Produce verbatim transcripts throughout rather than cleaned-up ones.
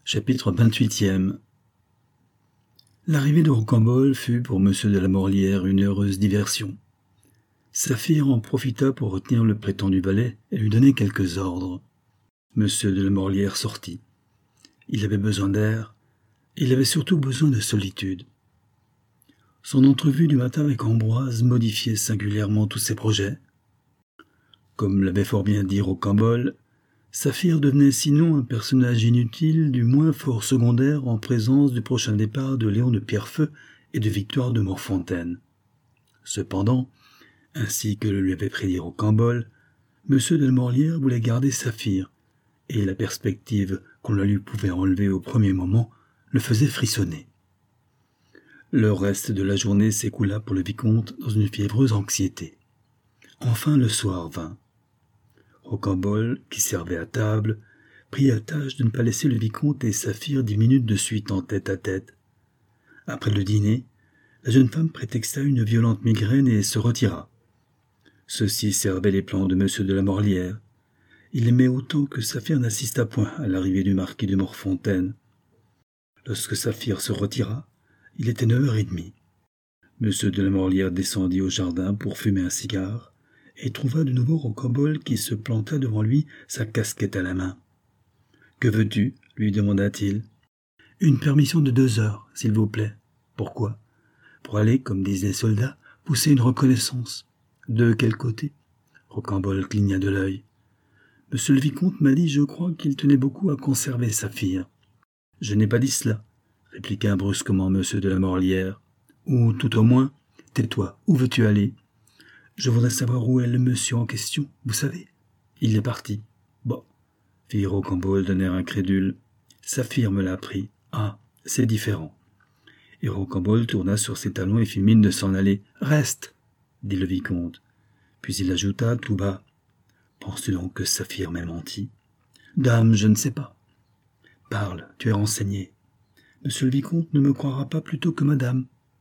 Chapitre vingt-huitième. L'arrivée de Rocambole fut pour monsieur de la Morlière une heureuse diversion. Saphir en profita pour retenir le prétendu valet et lui donner quelques ordres. Monsieur de la Morlière sortit. Il avait besoin d'air, et il avait surtout besoin de solitude. Son entrevue du matin avec Ambroise modifiait singulièrement tous ses projets. Comme l'avait fort bien dit Rocambole, Saphir devenait sinon un personnage inutile, du moins fort secondaire en présence du prochain départ de Léon de Pierrefeu et de Victoire de Morfontaine. Cependant, ainsi que le lui avait prédit Rocambole, monsieur de la Morlière voulait garder Saphir, et la perspective qu'on le lui pouvait enlever au premier moment le faisait frissonner. Le reste de la journée s'écoula pour le vicomte dans une fiévreuse anxiété. Enfin le soir vint. Rocambole, qui servait à table, prit à tâche de ne pas laisser le vicomte et Saphir dix minutes de suite en tête-à-tête. Après le dîner, la jeune femme prétexta une violente migraine et se retira. Ceci servait les plans de monsieur de la Morlière. Il aimait autant que Saphir n'assista point à l'arrivée du marquis de Morfontaine. Lorsque Saphir se retira, il était neuf heures et demie. Monsieur de la Morlière descendit au jardin pour fumer un cigare, et trouva de nouveau Rocambole qui se planta devant lui, sa casquette à la main. « Que veux-tu » lui demanda-t-il. « Une permission de deux heures, s'il vous plaît. »« Pourquoi ?»« Pour aller, comme disent les soldats, pousser une reconnaissance. »« De quel côté ?» Rocambole cligna de l'œil. « Monsieur le vicomte m'a dit, je crois, qu'il tenait beaucoup à conserver Saphir. »« Je n'ai pas dit cela, » répliqua brusquement monsieur de la Morlière. « Ou, tout au moins, tais-toi, où veux-tu aller ?»« Je voudrais savoir où est le monsieur en question, vous savez. » »« Il est parti. »« Bon, » fit Rocambole d'un air incrédule. « Saphir me l'a appris. Ah, c'est différent. » Et Rocambole tourna sur ses talons et fit mine de s'en aller. « Reste » dit le vicomte. Puis il ajouta tout bas. « Penses-tu donc que Saphir m'ait menti ?»« Dame, je ne sais pas. »« Parle, tu es renseigné. Monsieur le vicomte ne me croira pas plutôt que madame. »«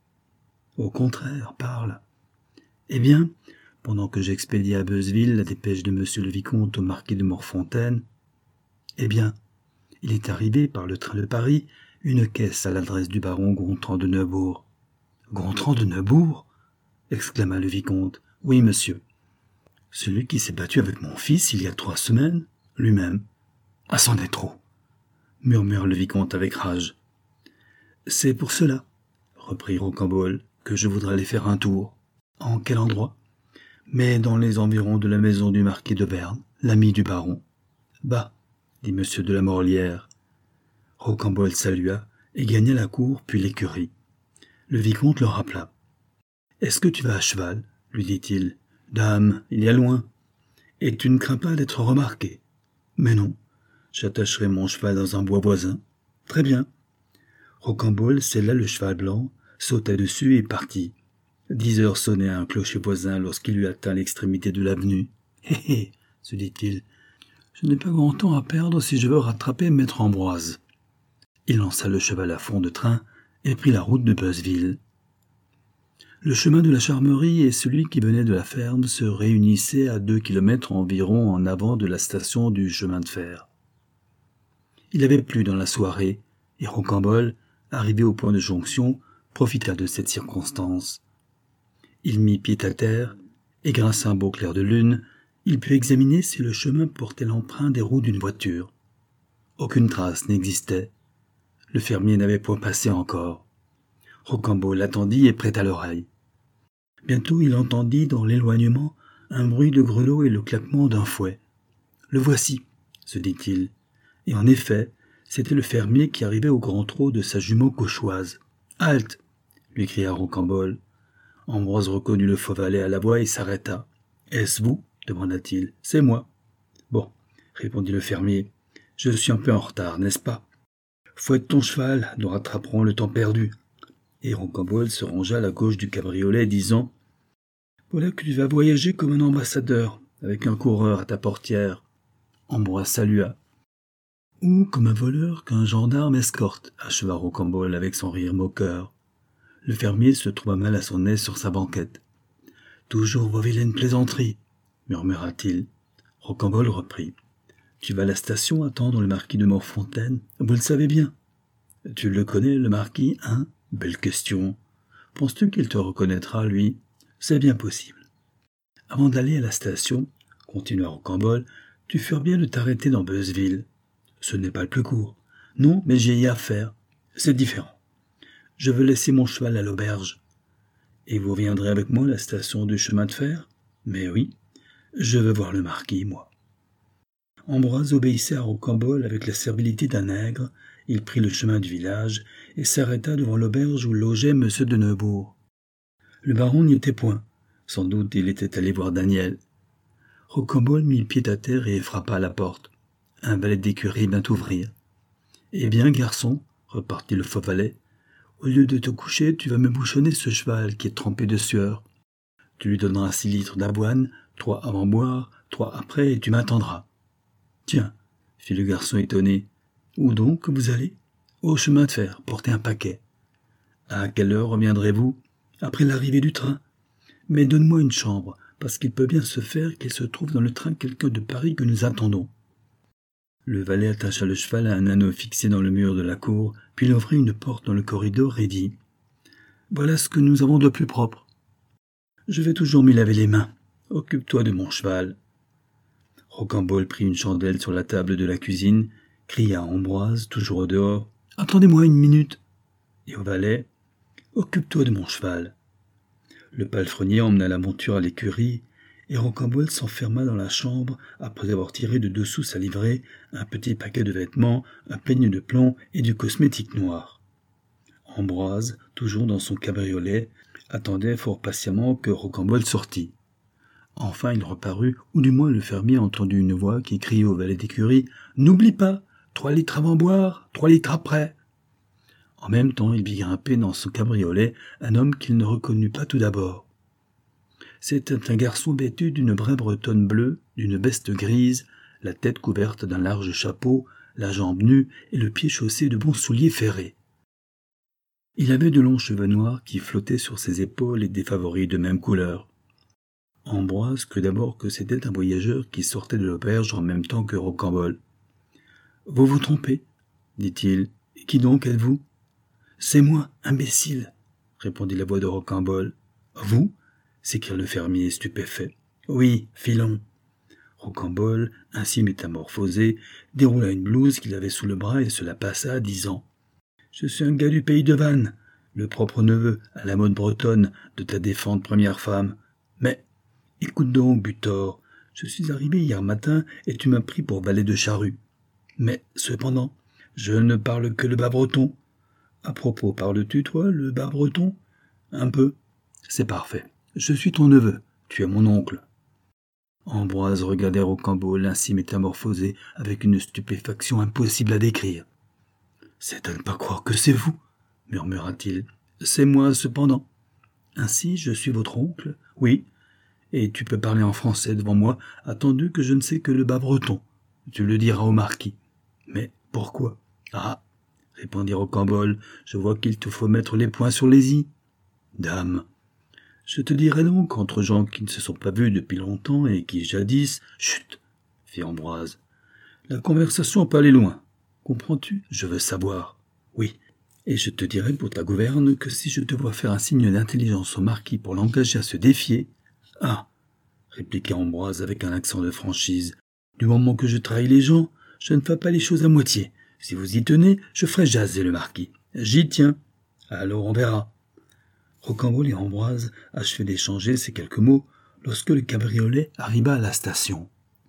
Au contraire, parle. » Eh bien, pendant que j'expédiais à Beuzeville la dépêche de monsieur le vicomte au marquis de Morfontaine, eh bien, il est arrivé par le train de Paris une caisse à l'adresse du baron Gontran de Neubourg. « Gontran de Neubourg » exclama le vicomte. « Oui, monsieur. Celui qui s'est battu avec mon fils il y a trois semaines, lui-même. Ah, c'en est trop » murmura le vicomte avec rage. « C'est pour cela, » reprit Rocambole, « que je voudrais aller faire un tour. »« En quel endroit ?»« Mais dans les environs de la maison du marquis de Berne, l'ami du baron. »« Bah, » dit monsieur de la Morlière. Rocambole salua et gagna la cour puis l'écurie. Le vicomte le rappela. « Est-ce que tu vas à cheval ?» lui dit-il. « Dame, il y a loin. Et tu ne crains pas d'être remarqué ?»« Mais non, j'attacherai mon cheval dans un bois voisin. »« Très bien. » Rocambole sella le cheval blanc, sauta dessus et partit. Dix heures sonnaient à un clocher voisin lorsqu'il eut atteint l'extrémité de l'avenue. « Hé hé !» se dit-il. « Je n'ai pas grand temps à perdre si je veux rattraper maître Ambroise. » Il lança le cheval à fond de train et prit la route de Beuzeville. Le chemin de la Charmerie et celui qui venait de la ferme se réunissaient à deux kilomètres environ en avant de la station du chemin de fer. Il avait plu dans la soirée, et Rocambole, arrivé au point de jonction, profita de cette circonstance. Il mit pied à terre, et grâce à un beau clair de lune, il put examiner si le chemin portait l'empreinte des roues d'une voiture. Aucune trace n'existait. Le fermier n'avait point passé encore. Rocambole attendit et prêta l'oreille. Bientôt il entendit dans l'éloignement un bruit de grelots et le claquement d'un fouet. « Le voici !» se dit-il. Et en effet, c'était le fermier qui arrivait au grand trot de sa jument cauchoise. « Halte !» lui cria Rocambole. Ambroise reconnut le faux valet à la voix et s'arrêta. « Est-ce vous ?» demanda-t-il. « C'est moi. »« Bon, » répondit le fermier, « je suis un peu en retard, n'est-ce pas ? Fouette ton cheval, nous rattraperons le temps perdu. » Et Rocambole se rangea à la gauche du cabriolet, disant « Voilà que tu vas voyager comme un ambassadeur, avec un coureur à ta portière. » Ambroise salua. « Ou comme un voleur qu'un gendarme escorte, » acheva Rocambole avec son rire moqueur. Le fermier se trouva mal à son aise sur sa banquette. « Toujours vos vilaines plaisanteries, » murmura-t-il. Rocambole reprit. « Tu vas à la station attendre le marquis de Morfontaine. Vous le savez bien. Tu le connais, le marquis, hein? Belle question. Penses-tu qu'il te reconnaîtra, lui? C'est bien possible. Avant d'aller à la station, continua Rocambole, tu ferais bien de t'arrêter dans Beuzeville. Ce n'est pas le plus court. Non, mais j'y ai affaire. C'est différent. Je veux laisser mon cheval à l'auberge. Et vous viendrez avec moi à la station du chemin de fer? Mais oui, je veux voir le marquis, moi. Ambroise obéissait à Rocambole avec la servilité d'un nègre. Il prit le chemin du village et s'arrêta devant l'auberge où logeait M. de Neubourg. Le baron n'y était point. Sans doute il était allé voir Daniel. Rocambole mit le pied à terre et frappa à la porte. Un valet d'écurie vint ouvrir. « Eh bien, garçon, repartit le faux valet, au lieu de te coucher, tu vas me bouchonner ce cheval qui est trempé de sueur. Tu lui donneras six litres d'avoine, trois avant boire, trois après, et tu m'attendras. »« Tiens, fit le garçon étonné, où donc vous allez ? » ?»« Au chemin de fer, porter un paquet. »« À quelle heure reviendrez-vous ? » ?»« Après l'arrivée du train. Mais donne-moi une chambre, parce qu'il peut bien se faire qu'il se trouve dans le train quelqu'un de Paris que nous attendons. » Le valet attacha le cheval à un anneau fixé dans le mur de la cour, puis il ouvrit une porte dans le corridor et dit « Voilà ce que nous avons de plus propre. Je vais toujours m'y laver les mains. Occupe-toi de mon cheval. » Rocambole prit une chandelle sur la table de la cuisine, cria à Ambroise, toujours au dehors « Attendez-moi une minute !» et au valet « Occupe-toi de mon cheval. » Le palefrenier emmena la monture à l'écurie, et Rocambole s'enferma dans la chambre après avoir tiré de dessous sa livrée un petit paquet de vêtements, un peigne de plomb et du cosmétique noir. Ambroise, toujours dans son cabriolet, attendait fort patiemment que Rocambole sortît. Enfin il reparut, ou du moins le fermier entendit une voix qui criait au valet d'écurie « N'oublie pas, trois litres avant boire, trois litres après !» En même temps, il vit grimper dans son cabriolet un homme qu'il ne reconnut pas tout d'abord. C'était un garçon vêtu d'une vraie bretonne bleue, d'une veste grise, la tête couverte d'un large chapeau, la jambe nue et le pied chaussé de bons souliers ferrés. Il avait de longs cheveux noirs qui flottaient sur ses épaules et des favoris de même couleur. Ambroise crut d'abord que c'était un voyageur qui sortait de l'auberge en même temps que Rocambole. « Vous vous trompez, dit-il. « Qui donc êtes-vous ?»« C'est moi, imbécile, répondit la voix de Rocambole. « Vous ?» s'écria le fermier stupéfait. « Oui, filon. » Rocambole, ainsi métamorphosé, déroula une blouse qu'il avait sous le bras et se la passa, disant « Je suis un gars du pays de Vannes, le propre neveu, à la mode bretonne, de ta défunte première femme. Mais, écoute donc, Butor, je suis arrivé hier matin et tu m'as pris pour valet de charrue. Mais, cependant, je ne parle que le bas breton. À propos, parles-tu, toi, le bas breton ? Un peu. C'est parfait. Je suis ton neveu, tu es mon oncle. » Ambroise regardait Rocambole ainsi métamorphosé avec une stupéfaction impossible à décrire. « C'est à ne pas croire que c'est vous, murmura-t-il. « C'est moi, cependant. Ainsi, je suis votre oncle, oui, et tu peux parler en français devant moi, attendu que je ne sais que le bas breton. Tu le diras au marquis. Mais pourquoi ? » ?»« Ah, répondit Rocambole, je vois qu'il te faut mettre les points sur les i. Dame. Je te dirai donc, entre gens qui ne se sont pas vus depuis longtemps et qui jadis... »« Chut !» fit Ambroise. « La conversation peut aller loin. Comprends-tu ? Je veux savoir. Oui. Et je te dirai pour ta gouverne que si je te vois faire un signe d'intelligence au marquis pour l'engager à se défier... »« Ah !» répliqua Ambroise avec un accent de franchise. « Du moment que je trahis les gens, je ne fais pas les choses à moitié. Si vous y tenez, je ferai jaser le marquis. J'y tiens. Alors on verra. » Rocambole et Ambroise achevaient d'échanger ces quelques mots lorsque le cabriolet arriva à la station.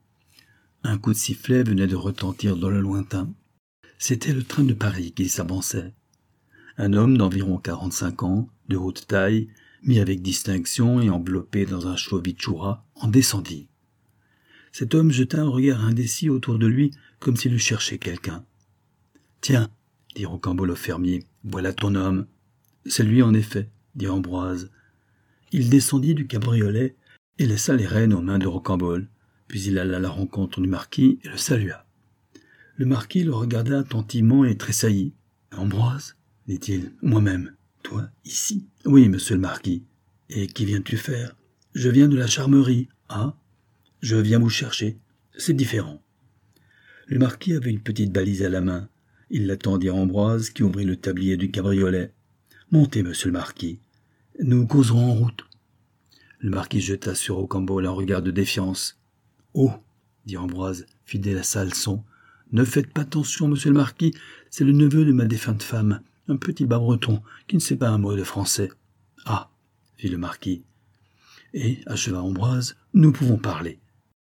Un coup de sifflet venait de retentir dans le lointain. C'était le train de Paris qui s'avançait. Un homme d'environ quarante-cinq ans, de haute taille, mis avec distinction et enveloppé dans un chaud vitchoura, en descendit. Cet homme jeta un regard indécis autour de lui comme s'il eût cherché quelqu'un. « Tiens, dit Rocambole au fermier, voilà ton homme. »« C'est lui en effet, dit Ambroise. Il descendit du cabriolet et laissa les rênes aux mains de Rocambole, puis il alla à la rencontre du marquis et le salua. Le marquis le regarda attentivement et tressaillit. « Ambroise, dit-il, moi-même. Toi, ici ? » ?»« Oui, monsieur le marquis. Et qui viens-tu faire ? » ?»« Je viens de la Charmerie. »« Ah ? Je viens vous chercher. C'est différent. » Le marquis avait une petite balise à la main. Il la tendit à Ambroise, qui ouvrit le tablier du cabriolet. « Montez, monsieur le marquis. Nous causerons en route. » Le marquis jeta sur Rocambole un regard de défiance. « Oh !» dit Ambroise, fidèle à sa leçon. « Ne faites pas attention, monsieur le marquis, c'est le neveu de ma défunte femme, un petit bas breton qui ne sait pas un mot de français. »« Ah !» fit le marquis. Et, acheva Ambroise, « nous pouvons parler. »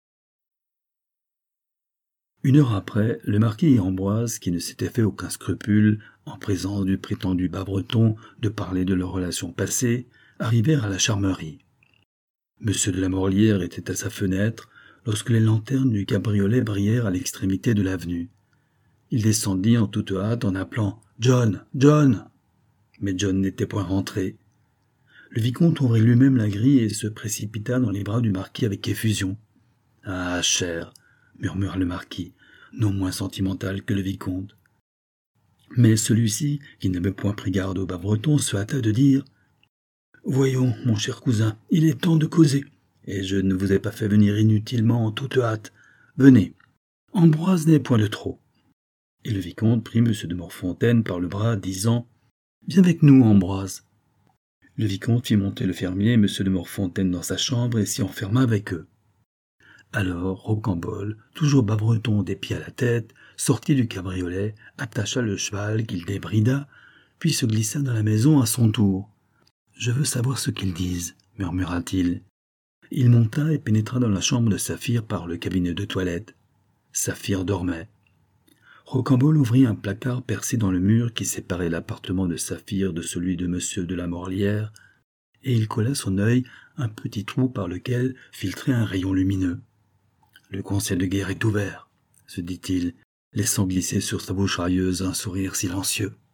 Une heure après, le marquis et Ambroise, qui ne s'étaient fait aucun scrupule, en présence du prétendu bas breton, de parler de leurs relations passées, arrivèrent à la Charmerie. Monsieur de la Morlière était à sa fenêtre lorsque les lanternes du cabriolet brillèrent à l'extrémité de l'avenue. Il descendit en toute hâte en appelant « John, John !» Mais John n'était point rentré. Le vicomte ouvrit lui-même la grille et se précipita dans les bras du marquis avec effusion. « Ah, cher !» murmura le marquis, non moins sentimental que le vicomte. Mais celui-ci, qui n'avait point pris garde au bas breton, se hâta de dire « Voyons, mon cher cousin, il est temps de causer, et je ne vous ai pas fait venir inutilement en toute hâte. Venez, Ambroise n'est point de trop. » Et le vicomte prit M. de Morfontaine par le bras, disant « Viens avec nous, Ambroise. » Le vicomte fit monter le fermier et M. de Morfontaine dans sa chambre et s'y enferma avec eux. Alors Rocambole, toujours bas breton des pieds à la tête, sortit du cabriolet, attacha le cheval qu'il débrida, puis se glissa dans la maison à son tour. « Je veux savoir ce qu'ils disent, » murmura-t-il. Il monta et pénétra dans la chambre de Saphir par le cabinet de toilette. Saphir dormait. Rocambole ouvrit un placard percé dans le mur qui séparait l'appartement de Saphir de celui de Monsieur de la Morlière, et il colla son œil un petit trou par lequel filtrait un rayon lumineux. « Le conseil de guerre est ouvert, » se dit-il, laissant glisser sur sa bouche railleuse un sourire silencieux.